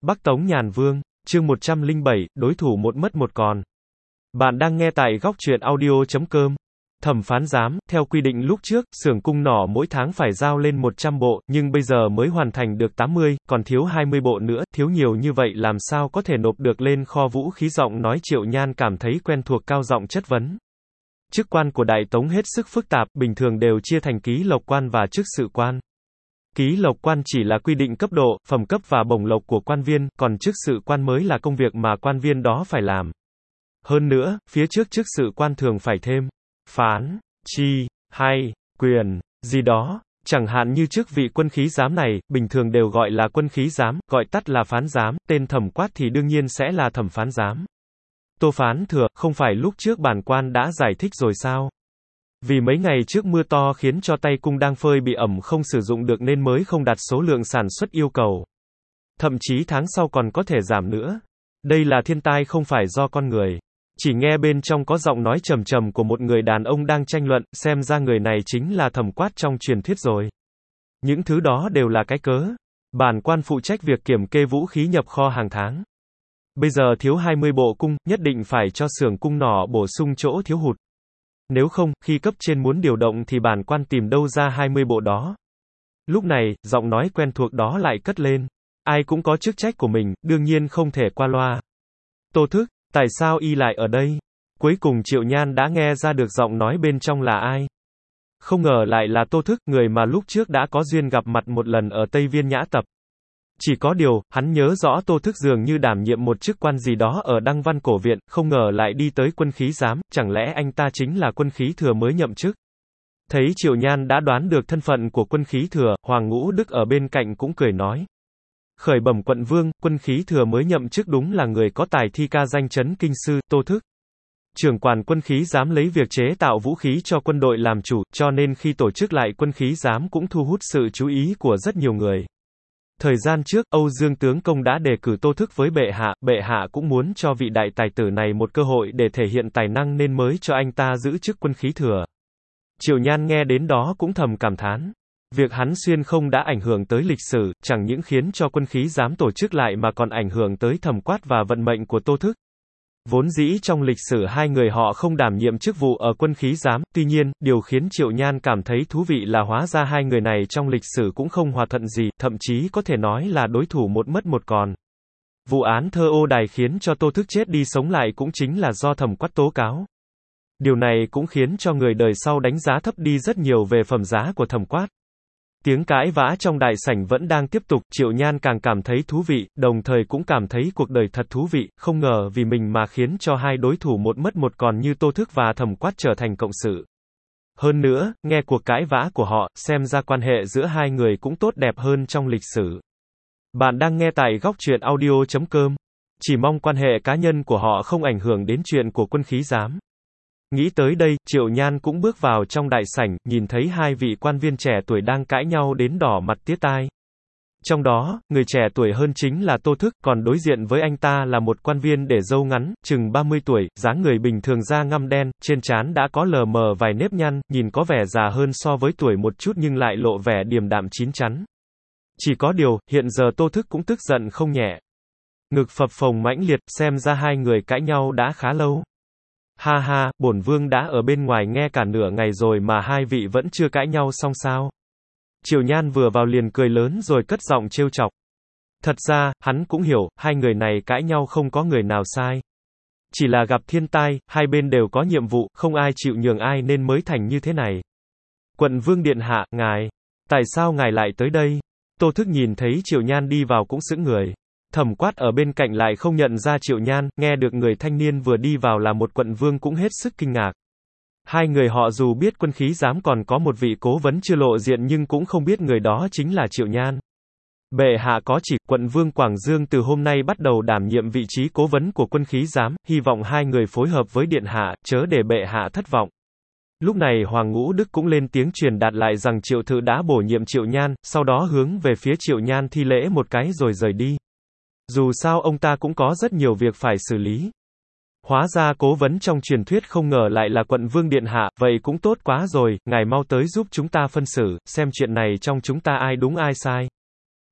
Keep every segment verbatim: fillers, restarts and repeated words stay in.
Bắc Tống Nhàn Vương, chương một trăm lẻ bảy, đối thủ một mất một còn. Bạn đang nghe tại góc truyện audio chấm com. Thẩm phán giám, theo quy định lúc trước, xưởng cung nỏ mỗi tháng phải giao lên một trăm bộ, nhưng bây giờ mới hoàn thành được tám mươi, còn thiếu hai mươi bộ nữa, thiếu nhiều như vậy làm sao có thể nộp được lên kho vũ khí. Giọng nói Triệu Nhan cảm thấy quen thuộc, cao giọng chất vấn. Chức quan của Đại Tống hết sức phức tạp, bình thường đều chia thành ký lộc quan và chức sự quan. Ký lộc quan chỉ là quy định cấp độ, phẩm cấp và bổng lộc của quan viên, còn chức sự quan mới là công việc mà quan viên đó phải làm. Hơn nữa, phía trước chức sự quan thường phải thêm phán, chi, hay, quyền, gì đó. Chẳng hạn như chức vị quân khí giám này, bình thường đều gọi là quân khí giám, gọi tắt là phán giám, tên thẩm quát thì đương nhiên sẽ là thẩm phán giám. Tô Phán Thừa, không phải lúc trước bản quan đã giải thích rồi sao? Vì mấy ngày trước mưa to khiến cho tay cung đang phơi bị ẩm không sử dụng được nên mới không đạt số lượng sản xuất yêu cầu. Thậm chí tháng sau còn có thể giảm nữa. Đây là thiên tai không phải do con người. Chỉ nghe bên trong có giọng nói trầm trầm của một người đàn ông đang tranh luận, xem ra người này chính là thẩm quát trong truyền thuyết rồi. Những thứ đó đều là cái cớ. Bản quan phụ trách việc kiểm kê vũ khí nhập kho hàng tháng. Bây giờ thiếu hai mươi bộ cung, nhất định phải cho xưởng cung nỏ bổ sung chỗ thiếu hụt. Nếu không, khi cấp trên muốn điều động thì bản quan tìm đâu ra hai mươi bộ đó. Lúc này, giọng nói quen thuộc đó lại cất lên. Ai cũng có chức trách của mình, đương nhiên không thể qua loa. Tô Thức, tại sao y lại ở đây? Cuối cùng Triệu Nhan đã nghe ra được giọng nói bên trong là ai. Không ngờ lại là Tô Thức, người mà lúc trước đã có duyên gặp mặt một lần ở Tây Viên Nhã Tập. Chỉ có điều, hắn nhớ rõ Tô Thức dường như đảm nhiệm một chức quan gì đó ở Đăng Văn Cổ Viện, không ngờ lại đi tới quân khí giám, chẳng lẽ anh ta chính là quân khí thừa mới nhậm chức? Thấy Triệu Nhan đã đoán được thân phận của quân khí thừa, Hoàng Ngũ Đức ở bên cạnh cũng cười nói. Khởi bẩm quận vương, quân khí thừa mới nhậm chức đúng là người có tài thi ca danh chấn kinh sư, Tô Thức. Trưởng quản quân khí giám lấy việc chế tạo vũ khí cho quân đội làm chủ, cho nên khi tổ chức lại quân khí giám cũng thu hút sự chú ý của rất nhiều người. Thời gian trước, Âu Dương Tướng Công đã đề cử Tô Thức với bệ hạ, bệ hạ cũng muốn cho vị đại tài tử này một cơ hội để thể hiện tài năng nên mới cho anh ta giữ chức quân khí thừa. Triệu Nhan nghe đến đó cũng thầm cảm thán. Việc hắn xuyên không đã ảnh hưởng tới lịch sử, chẳng những khiến cho quân khí giám tổ chức lại mà còn ảnh hưởng tới thẩm quát và vận mệnh của Tô Thức. Vốn dĩ trong lịch sử hai người họ không đảm nhiệm chức vụ ở quân khí giám, tuy nhiên, điều khiến Triệu Nhan cảm thấy thú vị là hóa ra hai người này trong lịch sử cũng không hòa thuận gì, thậm chí có thể nói là đối thủ một mất một còn. Vụ án Thơ Ô Đài khiến cho Tô Thức chết đi sống lại cũng chính là do thẩm quát tố cáo. Điều này cũng khiến cho người đời sau đánh giá thấp đi rất nhiều về phẩm giá của thẩm quát. Tiếng cãi vã trong đại sảnh vẫn đang tiếp tục, Triệu Nhan càng cảm thấy thú vị, đồng thời cũng cảm thấy cuộc đời thật thú vị, không ngờ vì mình mà khiến cho hai đối thủ một mất một còn như Tô Thức và thẩm quát trở thành cộng sự. Hơn nữa, nghe cuộc cãi vã của họ, xem ra quan hệ giữa hai người cũng tốt đẹp hơn trong lịch sử. Bạn đang nghe tại góc truyện audio chấm com. Chỉ mong quan hệ cá nhân của họ không ảnh hưởng đến chuyện của quân khí giám. Nghĩ tới đây, Triệu Nhan cũng bước vào trong đại sảnh, nhìn thấy hai vị quan viên trẻ tuổi đang cãi nhau đến đỏ mặt tía tai. Trong đó, người trẻ tuổi hơn chính là Tô Thức, còn đối diện với anh ta là một quan viên để râu ngắn, chừng ba mươi tuổi, dáng người bình thường da ngăm đen, trên trán đã có lờ mờ vài nếp nhăn, nhìn có vẻ già hơn so với tuổi một chút nhưng lại lộ vẻ điềm đạm chín chắn. Chỉ có điều, hiện giờ Tô Thức cũng tức giận không nhẹ. Ngực phập phồng mãnh liệt, xem ra hai người cãi nhau đã khá lâu. Ha ha, bổn vương đã ở bên ngoài nghe cả nửa ngày rồi mà hai vị vẫn chưa cãi nhau xong sao? Triệu Nhan vừa vào liền cười lớn rồi cất giọng trêu chọc. Thật ra, hắn cũng hiểu, hai người này cãi nhau không có người nào sai. Chỉ là gặp thiên tai, hai bên đều có nhiệm vụ, không ai chịu nhường ai nên mới thành như thế này. Quận vương điện hạ, ngài, tại sao ngài lại tới đây? Tô Thức nhìn thấy Triệu Nhan đi vào cũng sững người. Thẩm quát ở bên cạnh lại không nhận ra Triệu Nhan, nghe được người thanh niên vừa đi vào là một quận vương cũng hết sức kinh ngạc. Hai người họ dù biết quân khí giám còn có một vị cố vấn chưa lộ diện nhưng cũng không biết người đó chính là Triệu Nhan. Bệ hạ có chỉ, quận vương Quảng Dương từ hôm nay bắt đầu đảm nhiệm vị trí cố vấn của quân khí giám, hy vọng hai người phối hợp với điện hạ, chớ để bệ hạ thất vọng. Lúc này Hoàng Ngũ Đức cũng lên tiếng truyền đạt lại rằng Triệu Thự đã bổ nhiệm Triệu Nhan, sau đó hướng về phía Triệu Nhan thi lễ một cái rồi rời đi. Dù sao ông ta cũng có rất nhiều việc phải xử lý. Hóa ra cố vấn trong truyền thuyết không ngờ lại là quận vương điện hạ, vậy cũng tốt quá rồi, ngài mau tới giúp chúng ta phân xử, xem chuyện này trong chúng ta ai đúng ai sai.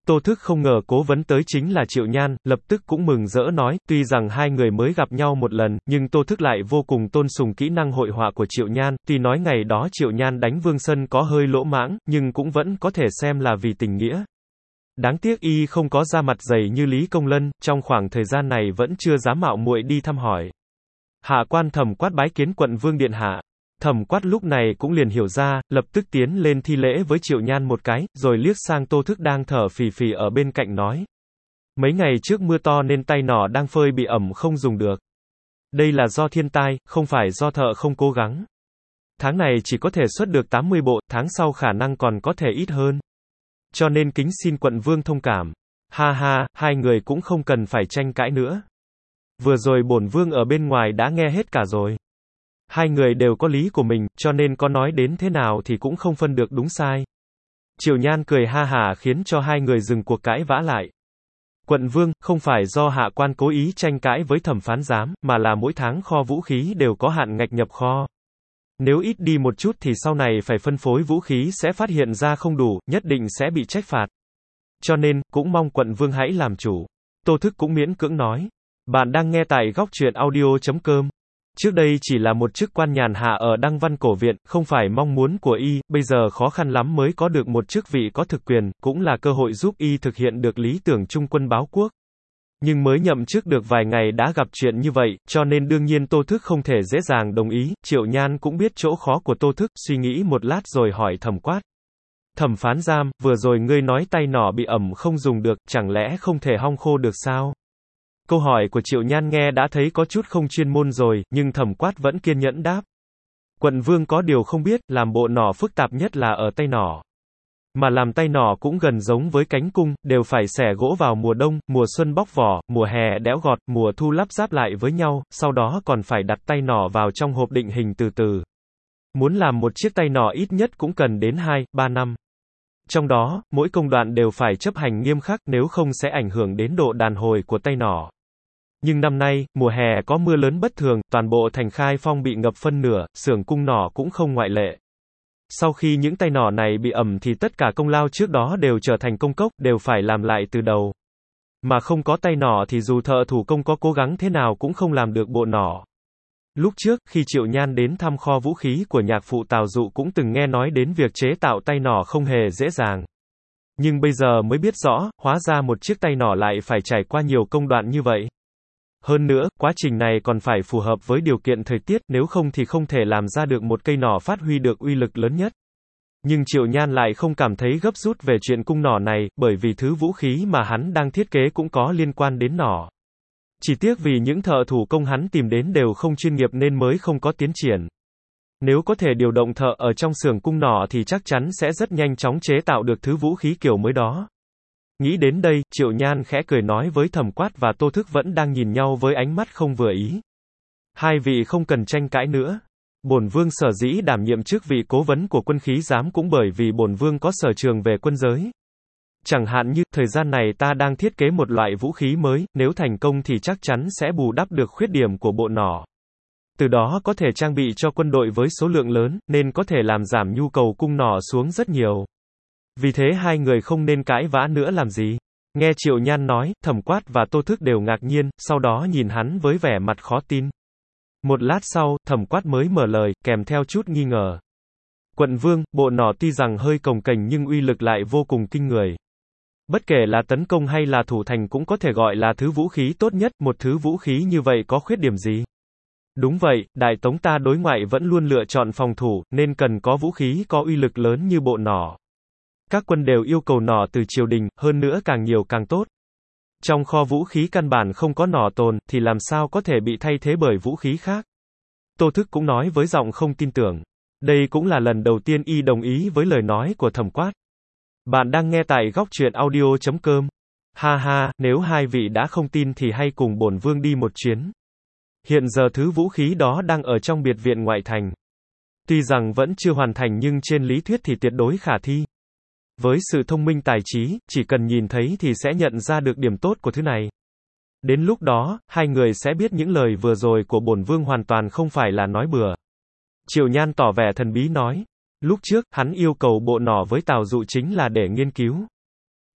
Tô Thức không ngờ cố vấn tới chính là Triệu Nhan, lập tức cũng mừng rỡ nói, tuy rằng hai người mới gặp nhau một lần, nhưng Tô Thức lại vô cùng tôn sùng kỹ năng hội họa của Triệu Nhan, tuy nói ngày đó Triệu Nhan đánh Vương Sân có hơi lỗ mãng, nhưng cũng vẫn có thể xem là vì tình nghĩa. Đáng tiếc y không có da mặt dày như Lý Công Lân, trong khoảng thời gian này vẫn chưa dám mạo muội đi thăm hỏi. Hạ quan Thẩm Quát bái kiến quận vương điện hạ. Thẩm Quát lúc này cũng liền hiểu ra, lập tức tiến lên thi lễ với Triệu Nhan một cái, rồi liếc sang Tô Thức đang thở phì phì ở bên cạnh nói. Mấy ngày trước mưa to nên tay nỏ đang phơi bị ẩm không dùng được. Đây là do thiên tai, không phải do thợ không cố gắng. Tháng này chỉ có thể xuất được tám mươi bộ, tháng sau khả năng còn có thể ít hơn. Cho nên kính xin quận vương thông cảm. Ha ha, hai người cũng không cần phải tranh cãi nữa. Vừa rồi bổn vương ở bên ngoài đã nghe hết cả rồi. Hai người đều có lý của mình, cho nên có nói đến thế nào thì cũng không phân được đúng sai. Triệu Nhan cười ha hả khiến cho hai người dừng cuộc cãi vã lại. Quận vương, không phải do hạ quan cố ý tranh cãi với thẩm phán giám, mà là mỗi tháng kho vũ khí đều có hạn ngạch nhập kho. Nếu ít đi một chút thì sau này phải phân phối vũ khí sẽ phát hiện ra không đủ, nhất định sẽ bị trách phạt. Cho nên, cũng mong quận vương hãy làm chủ. Tô Thức cũng miễn cưỡng nói. Bạn đang nghe tại góc truyện audio chấm com. Trước đây chỉ là một chức quan nhàn hạ ở Đăng Văn Cổ Viện, không phải mong muốn của y, bây giờ khó khăn lắm mới có được một chức vị có thực quyền, cũng là cơ hội giúp y thực hiện được lý tưởng trung quân báo quốc. Nhưng mới nhậm chức được vài ngày đã gặp chuyện như vậy, cho nên đương nhiên Tô Thức không thể dễ dàng đồng ý. Triệu Nhan cũng biết chỗ khó của Tô Thức, suy nghĩ một lát rồi hỏi Thẩm Quát. Thẩm phán giám, vừa rồi ngươi nói tay nỏ bị ẩm không dùng được, chẳng lẽ không thể hong khô được sao? Câu hỏi của Triệu Nhan nghe đã thấy có chút không chuyên môn rồi, nhưng Thẩm Quát vẫn kiên nhẫn đáp. Quận vương có điều không biết, làm bộ nỏ phức tạp nhất là ở tay nỏ. Mà làm tay nỏ cũng gần giống với cánh cung, đều phải xẻ gỗ vào mùa đông, mùa xuân bóc vỏ, mùa hè đẽo gọt, mùa thu lắp ráp lại với nhau, sau đó còn phải đặt tay nỏ vào trong hộp định hình từ từ. Muốn làm một chiếc tay nỏ ít nhất cũng cần đến hai, ba năm. Trong đó, mỗi công đoạn đều phải chấp hành nghiêm khắc, nếu không sẽ ảnh hưởng đến độ đàn hồi của tay nỏ. Nhưng năm nay, mùa hè có mưa lớn bất thường, toàn bộ thành Khai Phong bị ngập phân nửa, xưởng cung nỏ cũng không ngoại lệ. Sau khi những tay nỏ này bị ẩm thì tất cả công lao trước đó đều trở thành công cốc, đều phải làm lại từ đầu. Mà không có tay nỏ thì dù thợ thủ công có cố gắng thế nào cũng không làm được bộ nỏ. Lúc trước, khi Triệu Nhan đến thăm kho vũ khí của nhạc phụ Tào Dụ cũng từng nghe nói đến việc chế tạo tay nỏ không hề dễ dàng. Nhưng bây giờ mới biết rõ, hóa ra một chiếc tay nỏ lại phải trải qua nhiều công đoạn như vậy. Hơn nữa, quá trình này còn phải phù hợp với điều kiện thời tiết, nếu không thì không thể làm ra được một cây nỏ phát huy được uy lực lớn nhất. Nhưng Triệu Nhan lại không cảm thấy gấp rút về chuyện cung nỏ này, bởi vì thứ vũ khí mà hắn đang thiết kế cũng có liên quan đến nỏ. Chỉ tiếc vì những thợ thủ công hắn tìm đến đều không chuyên nghiệp nên mới không có tiến triển. Nếu có thể điều động thợ ở trong xưởng cung nỏ thì chắc chắn sẽ rất nhanh chóng chế tạo được thứ vũ khí kiểu mới đó. Nghĩ đến đây, Triệu Nhan khẽ cười nói với Thẩm Quát và Tô Thức vẫn đang nhìn nhau với ánh mắt không vừa ý. Hai vị không cần tranh cãi nữa. Bổn vương sở dĩ đảm nhiệm chức vị cố vấn của quân khí giám cũng bởi vì bổn vương có sở trường về quân giới. Chẳng hạn như, thời gian này ta đang thiết kế một loại vũ khí mới, nếu thành công thì chắc chắn sẽ bù đắp được khuyết điểm của bộ nỏ. Từ đó có thể trang bị cho quân đội với số lượng lớn, nên có thể làm giảm nhu cầu cung nỏ xuống rất nhiều. Vì thế hai người không nên cãi vã nữa làm gì. Nghe Triệu Nhan nói, Thẩm Quát và Tô Thức đều ngạc nhiên, sau đó nhìn hắn với vẻ mặt khó tin. Một lát sau, Thẩm Quát mới mở lời, kèm theo chút nghi ngờ. Quận vương, bộ nỏ tuy rằng hơi cồng kềnh nhưng uy lực lại vô cùng kinh người. Bất kể là tấn công hay là thủ thành cũng có thể gọi là thứ vũ khí tốt nhất, một thứ vũ khí như vậy có khuyết điểm gì? Đúng vậy, Đại Tống ta đối ngoại vẫn luôn lựa chọn phòng thủ, nên cần có vũ khí có uy lực lớn như bộ nỏ. Các quân đều yêu cầu nỏ từ triều đình, hơn nữa càng nhiều càng tốt. Trong kho vũ khí căn bản không có nỏ tồn, thì làm sao có thể bị thay thế bởi vũ khí khác? Tô Thức cũng nói với giọng không tin tưởng. Đây cũng là lần đầu tiên y đồng ý với lời nói của Thẩm Quát. Bạn đang nghe tại góc truyện audio chấm com. Ha ha, nếu hai vị đã không tin thì hay cùng bổn vương đi một chuyến. Hiện giờ thứ vũ khí đó đang ở trong biệt viện ngoại thành. Tuy rằng vẫn chưa hoàn thành nhưng trên lý thuyết thì tuyệt đối khả thi. Với sự thông minh tài trí, chỉ cần nhìn thấy thì sẽ nhận ra được điểm tốt của thứ này. Đến lúc đó, hai người sẽ biết những lời vừa rồi của bổn vương hoàn toàn không phải là nói bừa. Triệu Nhan tỏ vẻ thần bí nói. Lúc trước, hắn yêu cầu bộ nỏ với Tào Dụ chính là để nghiên cứu.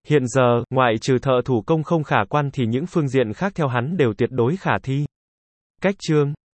Hiện giờ, ngoại trừ thợ thủ công không khả quan thì những phương diện khác theo hắn đều tuyệt đối khả thi. Cách chương